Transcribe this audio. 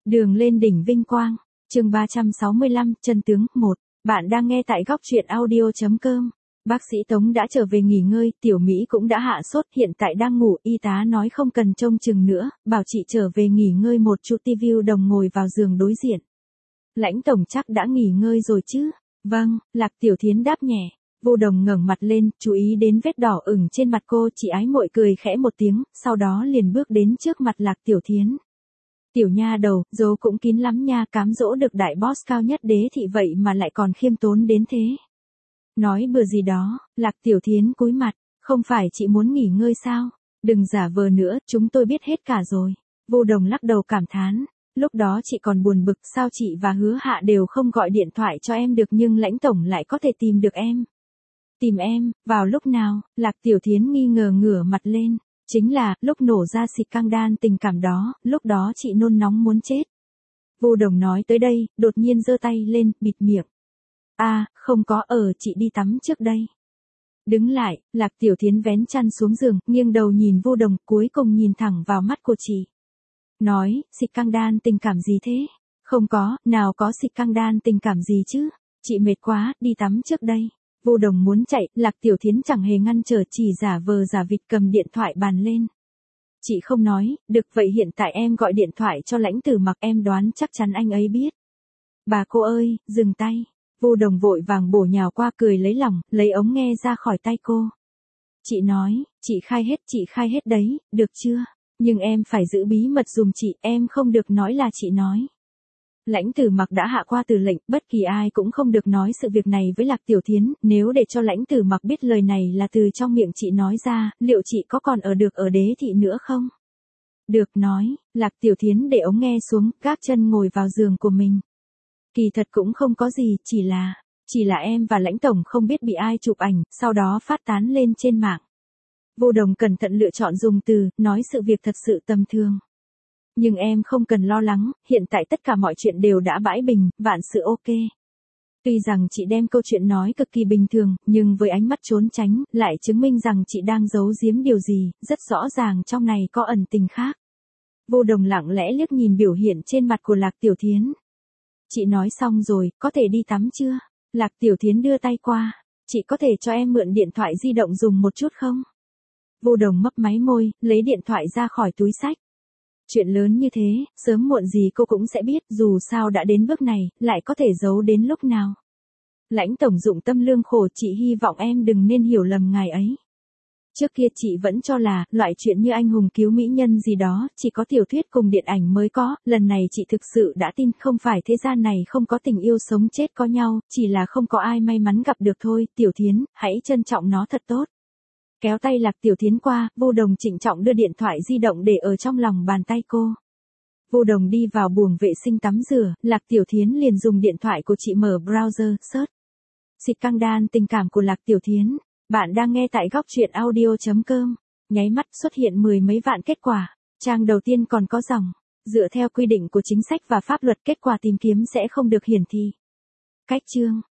Đường lên đỉnh vinh quang, chương 365, chân tướng, 1. Bạn đang nghe tại góc truyện audio.com. Bác sĩ Tống đã trở về nghỉ ngơi, Tiểu Mỹ cũng đã hạ sốt, hiện tại đang ngủ, y tá nói không cần trông chừng nữa, bảo chị trở về nghỉ ngơi một chút. Vu Đồng ngồi vào giường đối diện. Lãnh tổng chắc đã nghỉ ngơi rồi chứ? Vâng, Lạc Tiểu Thiến đáp nhẹ. Vu Đồng ngẩng mặt lên, chú ý đến vết đỏ ửng trên mặt cô, chị ái muội cười khẽ một tiếng, sau đó liền bước đến trước mặt Lạc Tiểu Thiến. Tiểu nha đầu, dấu cũng kín lắm nha, cám dỗ được đại boss cao nhất đế thị vậy mà lại còn khiêm tốn đến thế. Nói bừa gì đó, Lạc Tiểu Thiến cúi mặt, không phải chị muốn nghỉ ngơi sao? Đừng giả vờ nữa, chúng tôi biết hết cả rồi. Vu Đồng lắc đầu cảm thán, lúc đó chị còn buồn bực sao chị và Hứa Hạ đều không gọi điện thoại cho em được nhưng Lãnh tổng lại có thể tìm được em. Tìm em, vào lúc nào? Lạc Tiểu Thiến nghi ngờ ngửa mặt lên. Chính là, lúc nổ ra xịt căng đan tình cảm đó, lúc đó chị nôn nóng muốn chết. Vu Đồng nói tới đây, đột nhiên giơ tay lên, bịt miệng. Không có, chị đi tắm trước đây. Đứng lại, Lạc Tiểu Thiến vén chăn xuống giường, nghiêng đầu nhìn Vu Đồng, cuối cùng nhìn thẳng vào mắt của chị. Nói, xịt căng đan tình cảm gì thế? Không có, nào có xịt căng đan tình cảm gì chứ? Chị mệt quá, đi tắm trước đây. Vu Đồng muốn chạy, Lạc Tiểu Thiến chẳng hề ngăn trở, chỉ giả vờ giả vịt cầm điện thoại bàn lên. Chị không nói, được vậy hiện tại em gọi điện thoại cho Lãnh Tử Mặc, em đoán chắc chắn anh ấy biết. Bà cô ơi, dừng tay. Vu Đồng vội vàng bổ nhào qua cười lấy lòng, lấy ống nghe ra khỏi tay cô. Chị nói, chị khai hết đấy, được chưa? Nhưng em phải giữ bí mật giùm chị, em không được nói là chị nói. Lãnh Tử Mặc đã hạ qua từ lệnh, bất kỳ ai cũng không được nói sự việc này với Lạc Tiểu Thiến, nếu để cho Lãnh Tử Mặc biết lời này là từ trong miệng chị nói ra, liệu chị có còn ở được ở đế thị nữa không? Được nói, Lạc Tiểu Thiến để ống nghe xuống, gác chân ngồi vào giường của mình. Kỳ thật cũng không có gì, chỉ là em và Lãnh tổng không biết bị ai chụp ảnh, sau đó phát tán lên trên mạng. Vu Đồng cẩn thận lựa chọn dùng từ, nói sự việc thật sự tầm thường. Nhưng em không cần lo lắng, hiện tại tất cả mọi chuyện đều đã bãi bình, vạn sự ok. Tuy rằng chị đem câu chuyện nói cực kỳ bình thường, nhưng với ánh mắt trốn tránh, lại chứng minh rằng chị đang giấu giếm điều gì, rất rõ ràng trong này có ẩn tình khác. Vu Đồng lặng lẽ liếc nhìn biểu hiện trên mặt của Lạc Tiểu Thiến. Chị nói xong rồi, có thể đi tắm chưa? Lạc Tiểu Thiến đưa tay qua. Chị có thể cho em mượn điện thoại di động dùng một chút không? Vu Đồng mấp máy môi, lấy điện thoại ra khỏi túi xách. Chuyện lớn như thế, sớm muộn gì cô cũng sẽ biết, dù sao đã đến bước này, lại có thể giấu đến lúc nào. Lãnh tổng dụng tâm lương khổ, chị hy vọng em đừng nên hiểu lầm ngài ấy. Trước kia chị vẫn cho là, loại chuyện như anh hùng cứu mỹ nhân gì đó, chỉ có tiểu thuyết cùng điện ảnh mới có, lần này chị thực sự đã tin không phải thế gian này không có tình yêu sống chết có nhau, chỉ là không có ai may mắn gặp được thôi. Tiểu Thiến, hãy trân trọng nó thật tốt. Kéo tay Lạc Tiểu Thiến qua, Vu Đồng trịnh trọng đưa điện thoại di động để ở trong lòng bàn tay cô. Vu Đồng đi vào buồng vệ sinh tắm rửa, Lạc Tiểu Thiến liền dùng điện thoại của chị mở browser, search. Xịt căng đan tình cảm của Lạc Tiểu Thiến. Bạn đang nghe tại góc truyện audio.com. Nháy mắt xuất hiện mười mấy vạn kết quả. Trang đầu tiên còn có dòng. Dựa theo quy định của chính sách và pháp luật, kết quả tìm kiếm sẽ không được hiển thị. Cách chương.